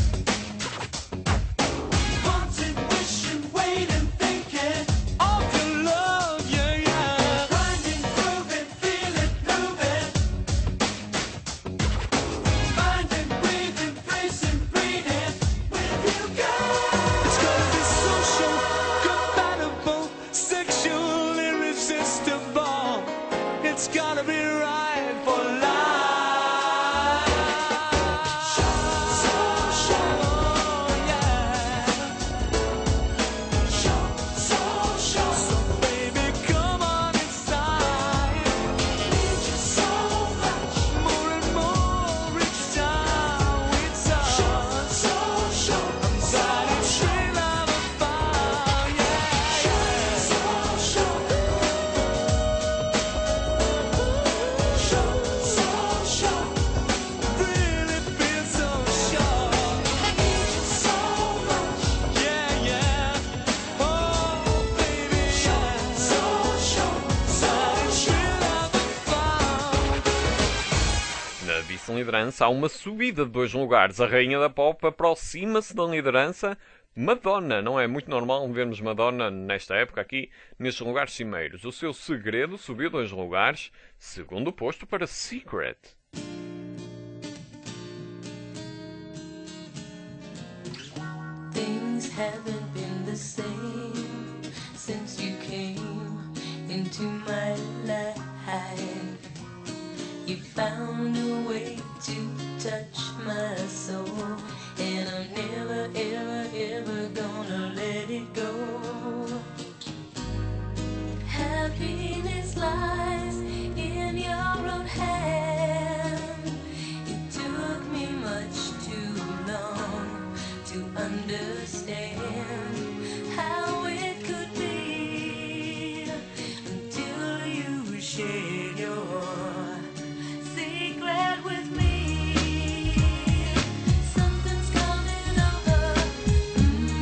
wanting, wishing, waiting, thinking of your love, yeah. Grinding, grooving, feeling, moving, finding, breathing, bracing, breathing with you, girl. It's gonna be social, compatible, sexual, irresistible. It's gotta be right for life. So baby, come on inside. Need you so much, more and more each time we talk. I'm sorry, sweet love I found, yeah. Really feel so sure. Need you so much, yeah. Oh baby, so sorry, sweet love I found. Na vice-liderança há uma subida de 2 lugares. A rainha da pop aproxima-se da liderança. Madonna. Não é muito normal vermos Madonna nesta época aqui, nestes lugares cimeiros. O seu segredo subiu 2 lugares. Segundo posto para Secret. Things haven't been the same since you came into my life. You found a way to touch my soul, and I'm never, ever, ever gonna let it go. Happiness lies in your own hand. It took me much too long to understand how it could be until you shared your secret with me. Something's coming over.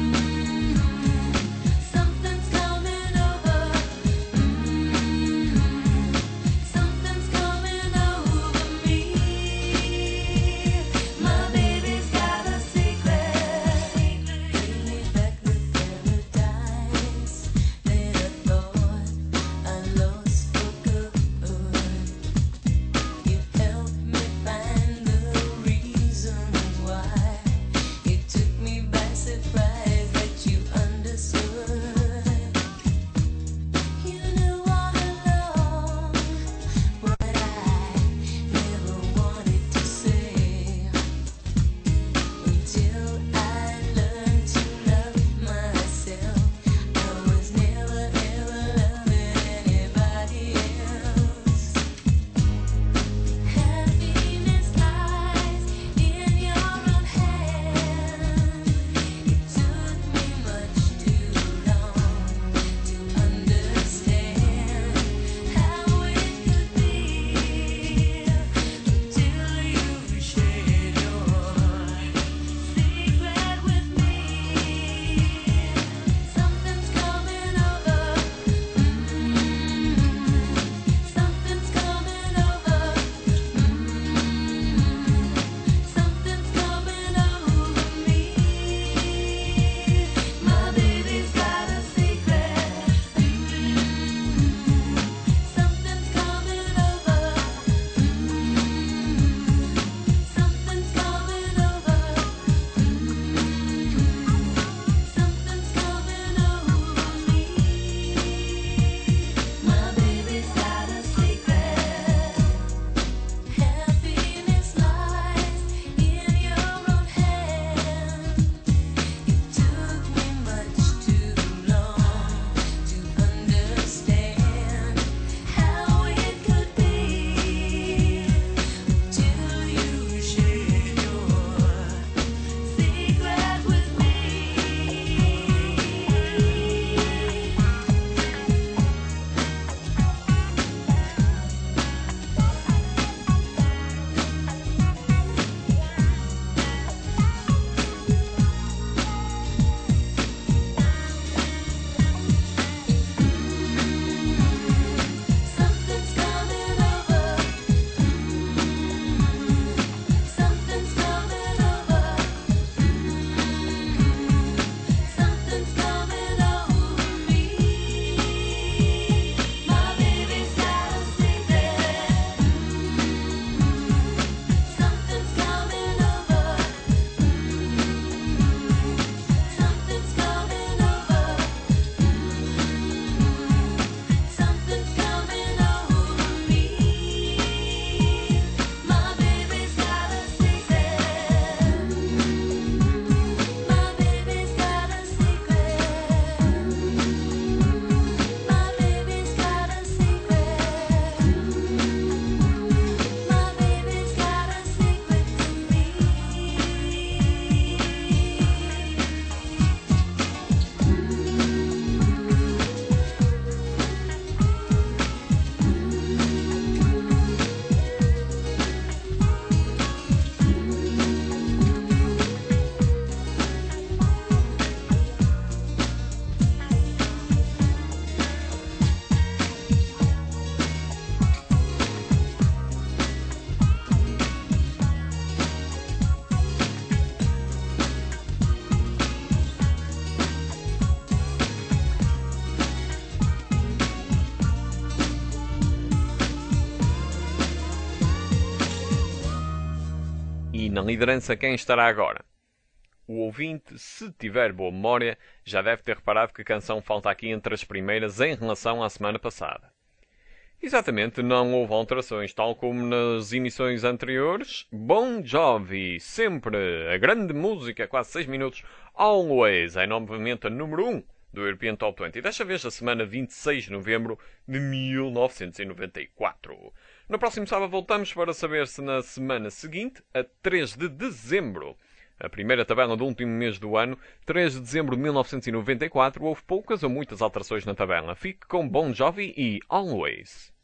na liderança quem estará agora? O ouvinte, se tiver boa memória, já deve ter reparado que a canção falta aqui entre as primeiras em relação à semana passada. Exatamente, não houve alterações, tal como nas emissões anteriores. Bon Jovi, sempre a grande música, quase 6 minutos, Always, é novamente a número 1 do European Top 20, desta vez a semana 26 de novembro de 1994. No próximo sábado voltamos para saber se na semana seguinte, a 3 de dezembro, a primeira tabela do último mês do ano, 3 de dezembro de 1994, houve poucas ou muitas alterações na tabela. Fique com Bon Jovi e Always.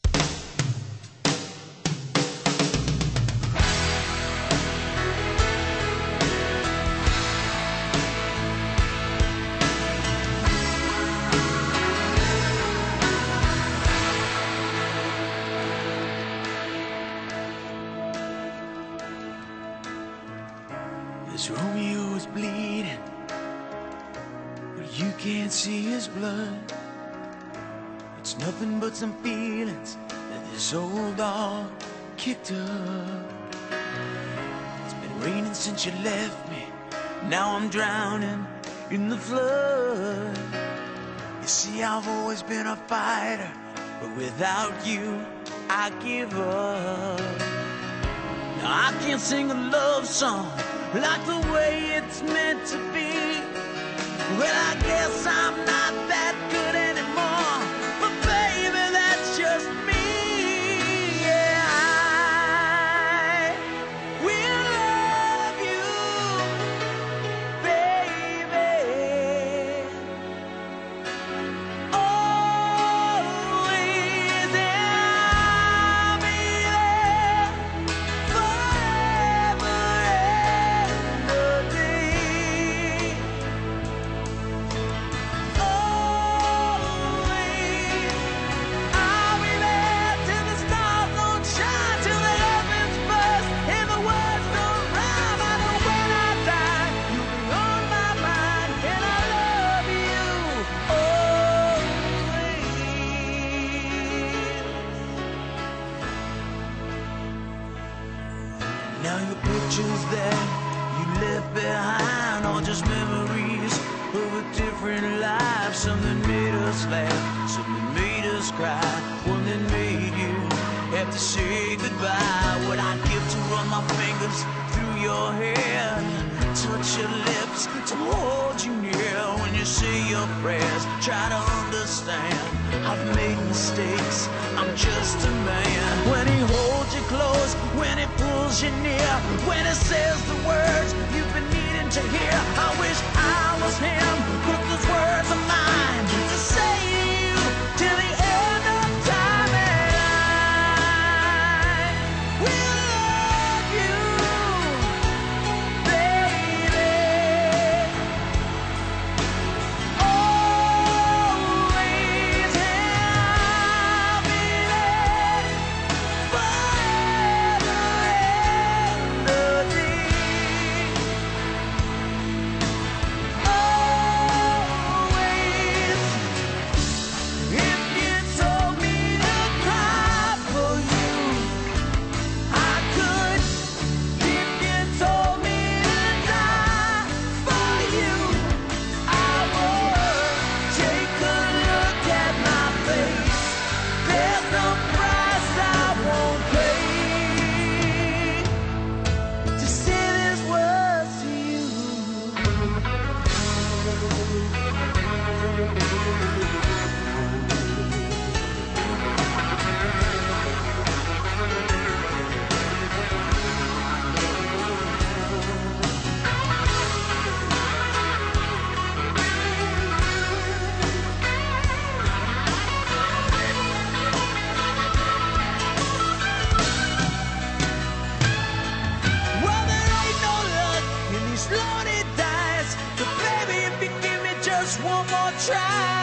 This Romeo is bleeding, but you can't see his blood. It's nothing but some feelings that this old dog kicked up. It's been raining since you left me, now I'm drowning in the flood. You see, I've always been a fighter, but without you, I give up. Now I can't sing a love song like the way it's meant to be. Well, I guess I'm not that good anymore, but baby, that's just me. Yeah, I will love you, baby, always, and I'll be there forever. Now your pictures that you left behind are just memories of a different life. Something made us laugh, something made us cry, one that made you have to say goodbye. What I'd give to run my fingers through your hair, touch your lips, to hold you near when you say your prayers. Try to understand, I've made mistakes, I'm just a man. When he holds you close, when he pulls you near, when he says the words you've been needing to hear, I wish I was him, put those words of mine to say to you till the end of time. And I will love you, baby, always, and I'll be there forever and a day. Always, if you told me to cry for you, I could. If you told me to die for you, I would. Take a look at my face, there's no price I won't pay to say these words to you. Well, there ain't no luck in these lonely dice, but baby, if you give me just one more try,